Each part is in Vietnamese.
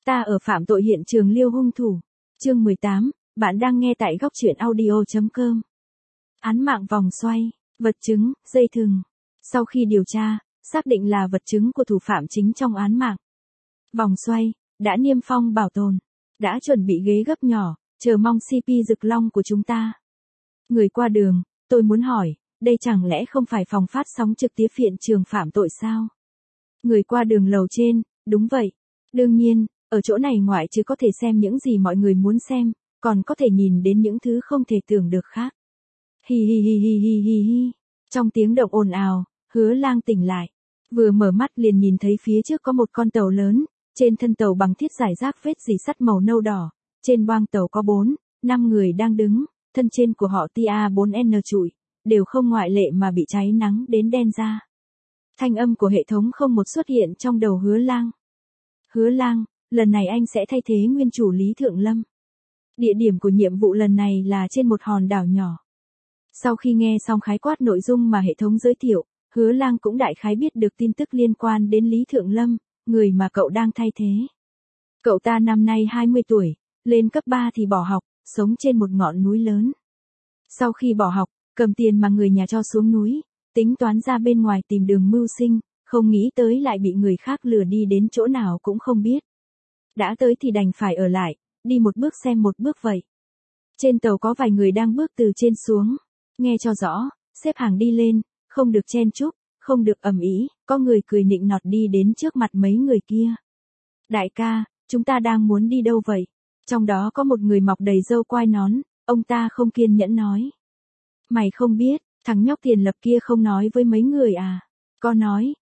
Ta ở phạm tội hiện trường liêu hung thủ. Chương 18, bạn đang nghe tại góc truyện audio.com. Án mạng vòng xoay, vật chứng, dây thừng. Sau khi điều tra, xác định là vật chứng của thủ phạm chính trong án mạng. Vòng xoay, đã niêm phong bảo tồn, đã chuẩn bị ghế gấp nhỏ, chờ mong CP Rực Long của chúng ta. Người qua đường, tôi muốn hỏi, đây chẳng lẽ không phải phòng phát sóng trực tiếp hiện trường phạm tội sao? Người qua đường lầu trên, đúng vậy. Đương nhiên, ở chỗ này ngoại trừ có thể xem những gì mọi người muốn xem, còn có thể nhìn đến những thứ không thể tưởng được khác. Hi hi hi hi hi hi hi. Trong tiếng động ồn ào, Hứa Lang tỉnh lại. Vừa mở mắt liền nhìn thấy phía trước có một con tàu lớn, trên thân tàu bằng thiết rải rác vết rỉ sắt màu nâu đỏ. Trên boong tàu có 4-5 người đang đứng, thân trên của họ tia 4N trụi, đều không ngoại lệ mà bị cháy nắng đến đen ra. Thanh âm của hệ thống không một xuất hiện trong đầu Hứa Lang. Hứa Lang, lần này anh sẽ thay thế nguyên chủ Lý Thượng Lâm. Địa điểm của nhiệm vụ lần này là trên một hòn đảo nhỏ. Sau khi nghe xong khái quát nội dung mà hệ thống giới thiệu, Hứa Lang cũng đại khái biết được tin tức liên quan đến Lý Thượng Lâm, người mà cậu đang thay thế. Cậu ta năm nay 20 tuổi, lên cấp 3 thì bỏ học, sống trên một ngọn núi lớn. Sau khi bỏ học, cầm tiền mà người nhà cho xuống núi, tính toán ra bên ngoài tìm đường mưu sinh, không nghĩ tới lại bị người khác lừa đi đến chỗ nào cũng không biết. Đã tới thì đành phải ở lại, đi một bước xem một bước vậy. Trên tàu có vài người đang bước từ trên xuống. Nghe cho rõ, xếp hàng đi lên, không được chen chúc, không được ầm ĩ, có người cười nịnh nọt đi đến trước mặt mấy người kia. Đại ca, chúng ta đang muốn đi đâu vậy? Trong đó có một người mọc đầy râu quai nón, ông ta không kiên nhẫn nói. Mày không biết, thằng nhóc Tiền Lập kia không nói với mấy người à? Có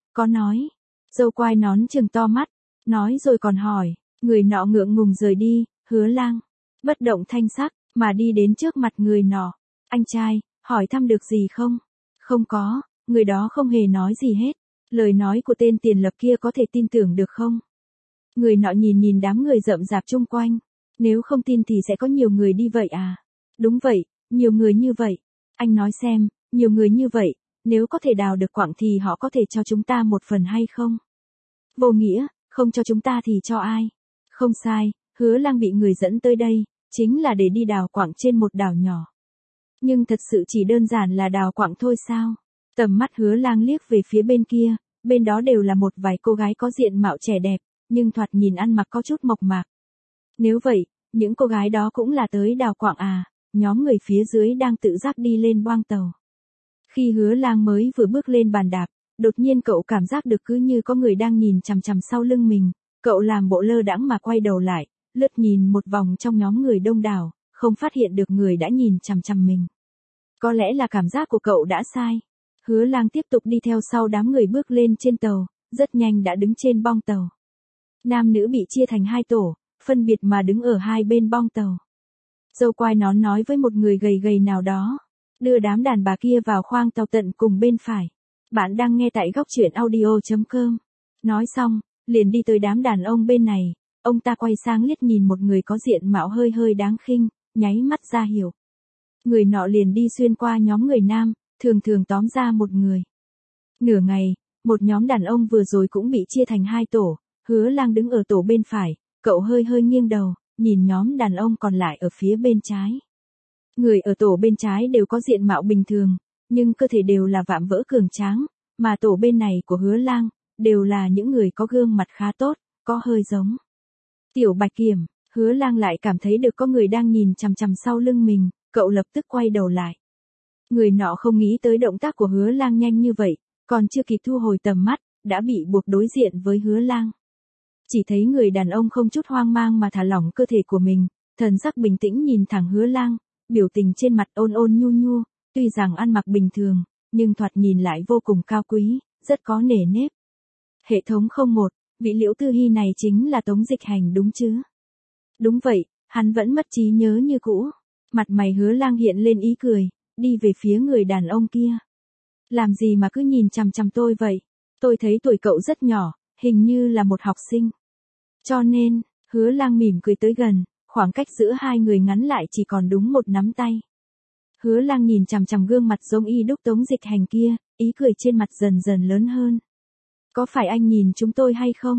nói. Râu quai nón trừng to mắt, nói rồi còn hỏi, người nọ ngượng ngùng rời đi, Hứa Lang bất động thanh sắc, mà đi đến trước mặt người nọ. Anh trai, hỏi thăm được gì không? Không có, người đó không hề nói gì hết. Lời nói của tên Tiền Lập kia có thể tin tưởng được không? Người nọ nhìn đám người rậm rạp chung quanh. Nếu không tin thì sẽ có nhiều người đi vậy à? Đúng vậy, nhiều người như vậy. Anh nói xem, nhiều người như vậy, nếu có thể đào được quặng thì họ có thể cho chúng ta một phần hay không? Vô nghĩa, không cho chúng ta thì cho ai? Không sai, Hứa Lang bị người dẫn tới đây, chính là để đi đào quặng trên một đảo nhỏ. Nhưng thật sự chỉ đơn giản là đào quặng thôi sao? Tầm mắt Hứa Lang liếc về phía bên kia, bên đó đều là một vài cô gái có diện mạo trẻ đẹp, nhưng thoạt nhìn ăn mặc có chút mộc mạc. Nếu vậy, những cô gái đó cũng là tới đào quặng à? Nhóm người phía dưới đang tự giác đi lên boong tàu. Khi Hứa Lang mới vừa bước lên bàn đạp, đột nhiên cậu cảm giác được cứ như có người đang nhìn chằm chằm sau lưng mình, cậu làm bộ lơ đãng mà quay đầu lại, lướt nhìn một vòng trong nhóm người đông đảo, không phát hiện được người đã nhìn chằm chằm mình. Có lẽ là cảm giác của cậu đã sai. Hứa Lang tiếp tục đi theo sau đám người bước lên trên tàu, rất nhanh đã đứng trên boong tàu. Nam nữ bị chia thành hai tổ, phân biệt mà đứng ở hai bên boong tàu. Râu quai nón nói với một người gầy gầy nào đó, đưa đám đàn bà kia vào khoang tàu tận cùng bên phải. Bạn đang nghe tại góc truyện audio.com. Nói xong, liền đi tới đám đàn ông bên này, ông ta quay sang liếc nhìn một người có diện mạo hơi đáng khinh, nháy mắt ra hiểu. Người nọ liền đi xuyên qua nhóm người nam, thường tóm ra một người. Nửa ngày, một nhóm đàn ông vừa rồi cũng bị chia thành hai tổ, Hứa Lang đứng ở tổ bên phải, cậu hơi nghiêng đầu, nhìn nhóm đàn ông còn lại ở phía bên trái. Người ở tổ bên trái đều có diện mạo bình thường, nhưng cơ thể đều là vạm vỡ cường tráng, mà tổ bên này của Hứa Lang, đều là những người có gương mặt khá tốt, có hơi giống. Tiểu Bạch Kiểm, Hứa Lang lại cảm thấy được có người đang nhìn chằm chằm sau lưng mình, cậu lập tức quay đầu lại. Người nọ không nghĩ tới động tác của Hứa Lang nhanh như vậy, còn chưa kịp thu hồi tầm mắt, đã bị buộc đối diện với Hứa Lang. Chỉ thấy người đàn ông không chút hoang mang mà thả lỏng cơ thể của mình, thần sắc bình tĩnh nhìn thẳng Hứa Lang, biểu tình trên mặt ôn nhu, tuy rằng ăn mặc bình thường, nhưng thoạt nhìn lại vô cùng cao quý, rất có nề nếp. Hệ thống 01, vị Liễu Tư Hi này chính là Tống Dịch Hành đúng chứ? Đúng vậy, hắn vẫn mất trí nhớ như cũ. Mặt mày Hứa Lang hiện lên ý cười, đi về phía người đàn ông kia. Làm gì mà cứ nhìn chằm chằm tôi vậy? Tôi thấy tuổi cậu rất nhỏ, hình như là một học sinh. Cho nên, Hứa Lang mỉm cười tới gần, khoảng cách giữa hai người ngắn lại chỉ còn đúng một nắm tay. Hứa Lang nhìn chằm chằm gương mặt giống y đúc Tống Dịch Hành kia, ý cười trên mặt dần lớn hơn. Có phải anh nhìn chúng tôi hay không?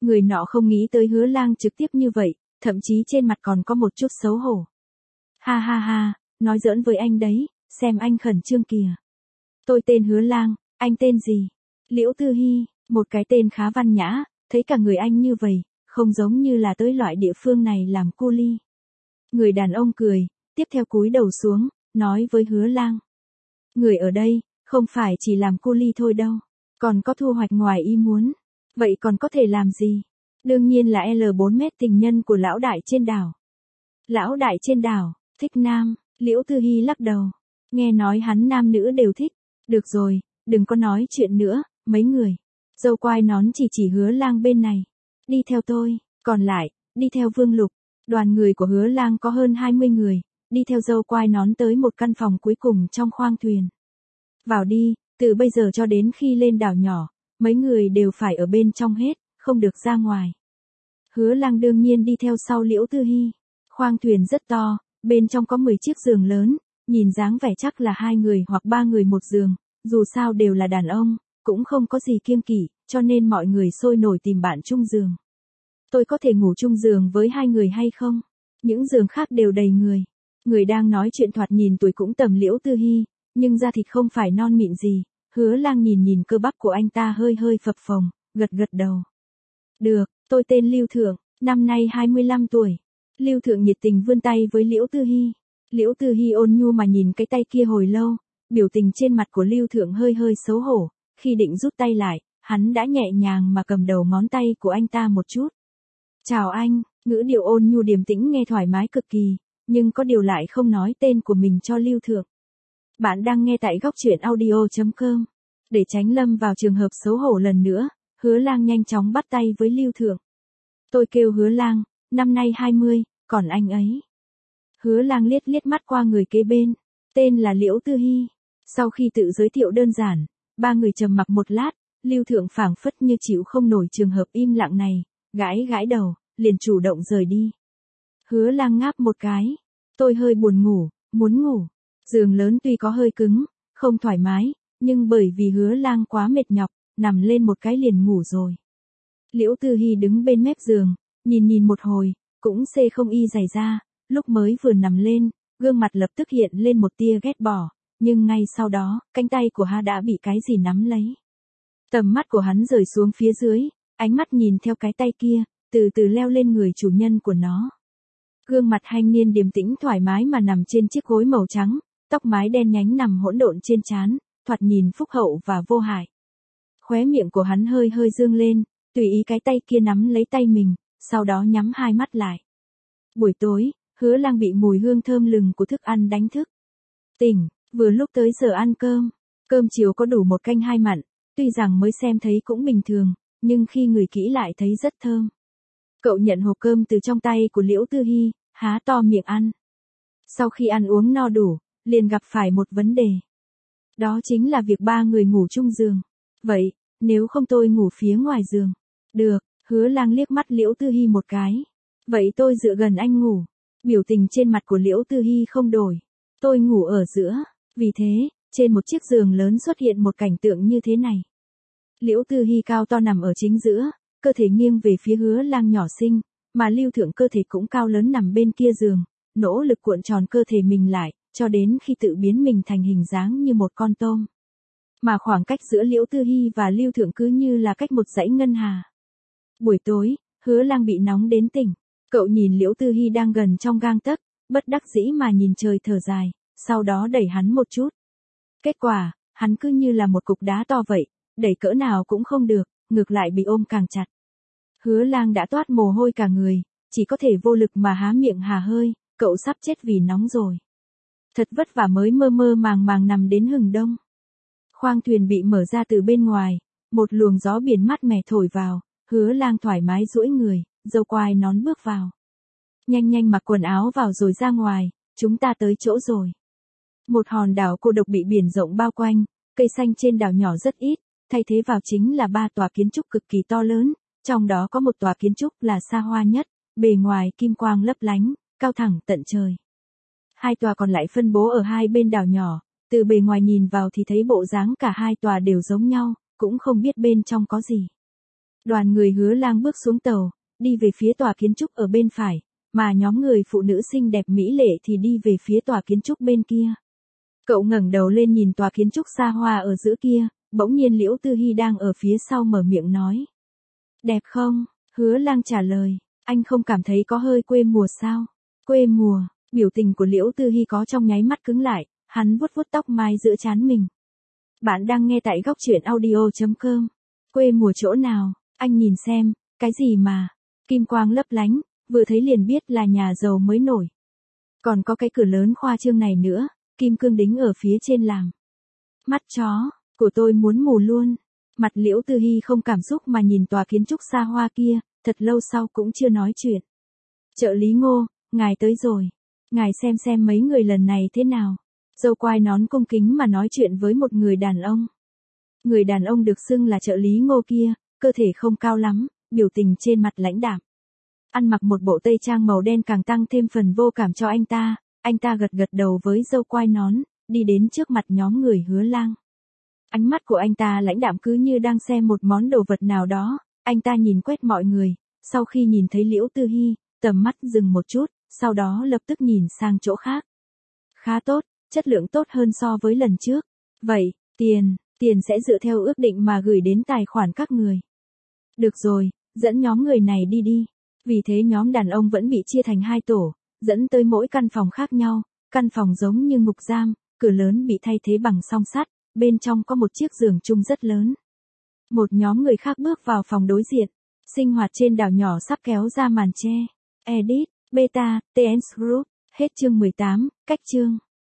Người nọ không nghĩ tới Hứa Lang trực tiếp như vậy, thậm chí trên mặt còn có một chút xấu hổ. Ha ha ha, nói giỡn với anh đấy, xem anh khẩn trương kìa. Tôi tên Hứa Lang, anh tên gì? Liễu Tư Hi, một cái tên khá văn nhã, thấy cả người anh như vậy, không giống như là tới loại địa phương này làm cu li. Người đàn ông cười, tiếp theo cúi đầu xuống, nói với Hứa Lang. Người ở đây, không phải chỉ làm cu li thôi đâu, còn có thu hoạch ngoài ý muốn. Vậy còn có thể làm gì? Đương nhiên là L4 mét tình nhân của lão đại trên đảo. Lão đại trên đảo, thích nam, Liễu Tư Hi lắc đầu. Nghe nói hắn nam nữ đều thích. Được rồi, đừng có nói chuyện nữa, mấy người. Dâu quai nón chỉ Hứa Lang bên này. Đi theo tôi, còn lại, đi theo Vương Lục. Đoàn người của Hứa Lang có hơn 20 người, đi theo dâu quai nón tới một căn phòng cuối cùng trong khoang thuyền. Vào đi, từ bây giờ cho đến khi lên đảo nhỏ, mấy người đều phải ở bên trong hết, không được ra ngoài. Hứa Lang đương nhiên đi theo sau Liễu Tư Hi. Khoang thuyền rất to, bên trong có 10 chiếc giường lớn, nhìn dáng vẻ chắc là 2 người hoặc 3 người một giường, dù sao đều là đàn ông, cũng không có gì kiêng kỵ, cho nên mọi người sôi nổi tìm bạn chung giường. Tôi có thể ngủ chung giường với 2 người hay không? Những giường khác đều đầy người. Người đang nói chuyện thoạt nhìn tuổi cũng tầm Liễu Tư Hi, nhưng da thịt không phải non mịn gì. Hứa Lang nhìn cơ bắp của anh ta hơi phập phồng, gật đầu. Được, tôi tên Lưu Thượng, năm nay 25 tuổi. Lưu Thượng nhiệt tình vươn tay với Liễu Tư Hi. Liễu Tư Hi ôn nhu mà nhìn cái tay kia hồi lâu, biểu tình trên mặt của Lưu Thượng hơi xấu hổ, khi định rút tay lại, hắn đã nhẹ nhàng mà cầm đầu ngón tay của anh ta một chút. Chào anh, ngữ điệu ôn nhu điềm tĩnh nghe thoải mái cực kỳ, nhưng có điều lại không nói tên của mình cho Lưu Thượng. Bạn đang nghe tại góc truyện audio.com. Để tránh lâm vào trường hợp xấu hổ lần nữa, Hứa Lang nhanh chóng bắt tay với Lưu Thượng. Tôi kêu Hứa Lang, năm nay 20, còn anh ấy. Hứa Lang liếc mắt qua người kế bên, tên là Liễu Tư Hi. Sau khi tự giới thiệu đơn giản, ba người trầm mặc một lát, Lưu Thượng phảng phất như chịu không nổi trường hợp im lặng này, gãi đầu, liền chủ động rời đi. Hứa Lang ngáp một cái, tôi hơi buồn ngủ, muốn ngủ. Giường lớn tuy có hơi cứng, không thoải mái, nhưng bởi vì Hứa Lang quá mệt nhọc, nằm lên một cái liền ngủ rồi. Liễu Tư Hi đứng bên mép giường, nhìn một hồi, cũng không y giày ra, lúc mới vừa nằm lên, gương mặt lập tức hiện lên một tia ghét bỏ, nhưng ngay sau đó, cánh tay của hắn đã bị cái gì nắm lấy. Tầm mắt của hắn rời xuống phía dưới, ánh mắt nhìn theo cái tay kia, từ từ leo lên người chủ nhân của nó. Gương mặt thanh niên điềm tĩnh thoải mái mà nằm trên chiếc gối màu trắng, tóc mái đen nhánh nằm hỗn độn trên trán, thoạt nhìn phúc hậu và vô hại. Khóe miệng của hắn hơi dương lên, tùy ý cái tay kia nắm lấy tay mình, sau đó nhắm hai mắt lại. Buổi tối, Hứa Lang bị mùi hương thơm lừng của thức ăn đánh thức. Tỉnh, vừa lúc tới giờ ăn cơm. Cơm chiều có đủ một canh hai mặn, tuy rằng mới xem thấy cũng bình thường, nhưng khi ngửi kỹ lại thấy rất thơm. Cậu nhận hộp cơm từ trong tay của Liễu Tư Hi, há to miệng ăn. Sau khi ăn uống no đủ, liền gặp phải một vấn đề. Đó chính là việc ba người ngủ chung giường. Vậy, nếu không tôi ngủ phía ngoài giường. Được, Hứa Lang liếc mắt Liễu Tư Hi một cái. Vậy tôi dựa gần anh ngủ. Biểu tình trên mặt của Liễu Tư Hi không đổi. Tôi ngủ ở giữa. Vì thế, trên một chiếc giường lớn xuất hiện một cảnh tượng như thế này. Liễu Tư Hi cao to nằm ở chính giữa, cơ thể nghiêng về phía Hứa Lang nhỏ xinh, mà Lưu Thượng cơ thể cũng cao lớn nằm bên kia giường, nỗ lực cuộn tròn cơ thể mình lại, cho đến khi tự biến mình thành hình dáng như một con tôm. Mà khoảng cách giữa Liễu Tư Hi và Lưu Thượng cứ như là cách một dãy ngân hà. Buổi tối, Hứa Lang bị nóng đến tỉnh. Cậu nhìn Liễu Tư Hi đang gần trong gang tấc, bất đắc dĩ mà nhìn trời thở dài, sau đó đẩy hắn một chút. Kết quả, hắn cứ như là một cục đá to vậy, đẩy cỡ nào cũng không được, ngược lại bị ôm càng chặt. Hứa Lang đã toát mồ hôi cả người, chỉ có thể vô lực mà há miệng hà hơi, cậu sắp chết vì nóng rồi. Thật vất vả mới mơ màng nằm đến hừng đông. Khoang thuyền bị mở ra từ bên ngoài, một luồng gió biển mát mẻ thổi vào, Hứa Lang thoải mái duỗi người, dâu quai nón bước vào. Nhanh mặc quần áo vào rồi ra ngoài, chúng ta tới chỗ rồi. Một hòn đảo cô độc bị biển rộng bao quanh, cây xanh trên đảo nhỏ rất ít, thay thế vào chính là 3 tòa kiến trúc cực kỳ to lớn, trong đó có một tòa kiến trúc là xa hoa nhất, bề ngoài kim quang lấp lánh, cao thẳng tận trời. 2 tòa còn lại phân bố ở hai bên đảo nhỏ, từ bề ngoài nhìn vào thì thấy bộ dáng cả 2 tòa đều giống nhau, cũng không biết bên trong có gì. Đoàn người Hứa Lang bước xuống tàu, đi về phía tòa kiến trúc ở bên phải, mà nhóm người phụ nữ xinh đẹp mỹ lệ thì đi về phía tòa kiến trúc bên kia. Cậu ngẩng đầu lên nhìn tòa kiến trúc xa hoa ở giữa kia, bỗng nhiên Liễu Tư Hi đang ở phía sau mở miệng nói. Đẹp không? Hứa Lang trả lời, anh không cảm thấy có hơi quê mùa sao? Quê mùa, biểu tình của Liễu Tư Hi có trong nháy mắt cứng lại, hắn vuốt vuốt tóc mai giữa trán mình. Bạn đang nghe tại góc truyện audio.com. Quê mùa chỗ nào? Anh nhìn xem, cái gì mà, kim quang lấp lánh, vừa thấy liền biết là nhà giàu mới nổi. Còn có cái cửa lớn khoa trương này nữa, kim cương đính ở phía trên làm. Mắt chó, của tôi muốn mù luôn. Mặt Liễu Tư Hi không cảm xúc mà nhìn tòa kiến trúc xa hoa kia, thật lâu sau cũng chưa nói chuyện. Trợ lý Ngô, ngài tới rồi. Ngài xem mấy người lần này thế nào. Dâu quai nón cung kính mà nói chuyện với một người đàn ông. Người đàn ông được xưng là trợ lý Ngô kia, cơ thể không cao lắm, biểu tình trên mặt lãnh đạm. Ăn mặc một bộ tây trang màu đen càng tăng thêm phần vô cảm cho anh ta gật đầu với dâu quai nón, đi đến trước mặt nhóm người Hứa Lang. Ánh mắt của anh ta lãnh đạm cứ như đang xem một món đồ vật nào đó, anh ta nhìn quét mọi người, sau khi nhìn thấy Liễu Tư Hi, tầm mắt dừng một chút, sau đó lập tức nhìn sang chỗ khác. Khá tốt, chất lượng tốt hơn so với lần trước. Vậy, tiền sẽ dựa theo ước định mà gửi đến tài khoản các người. Được rồi, dẫn nhóm người này đi. Vì thế nhóm đàn ông vẫn bị chia thành hai tổ, dẫn tới mỗi căn phòng khác nhau, căn phòng giống như ngục giam, cửa lớn bị thay thế bằng song sắt, bên trong có một chiếc giường chung rất lớn. Một nhóm người khác bước vào phòng đối diện, sinh hoạt trên đảo nhỏ sắp kéo ra màn che. Edit, Beta, TN Group, hết chương 18, cách chương.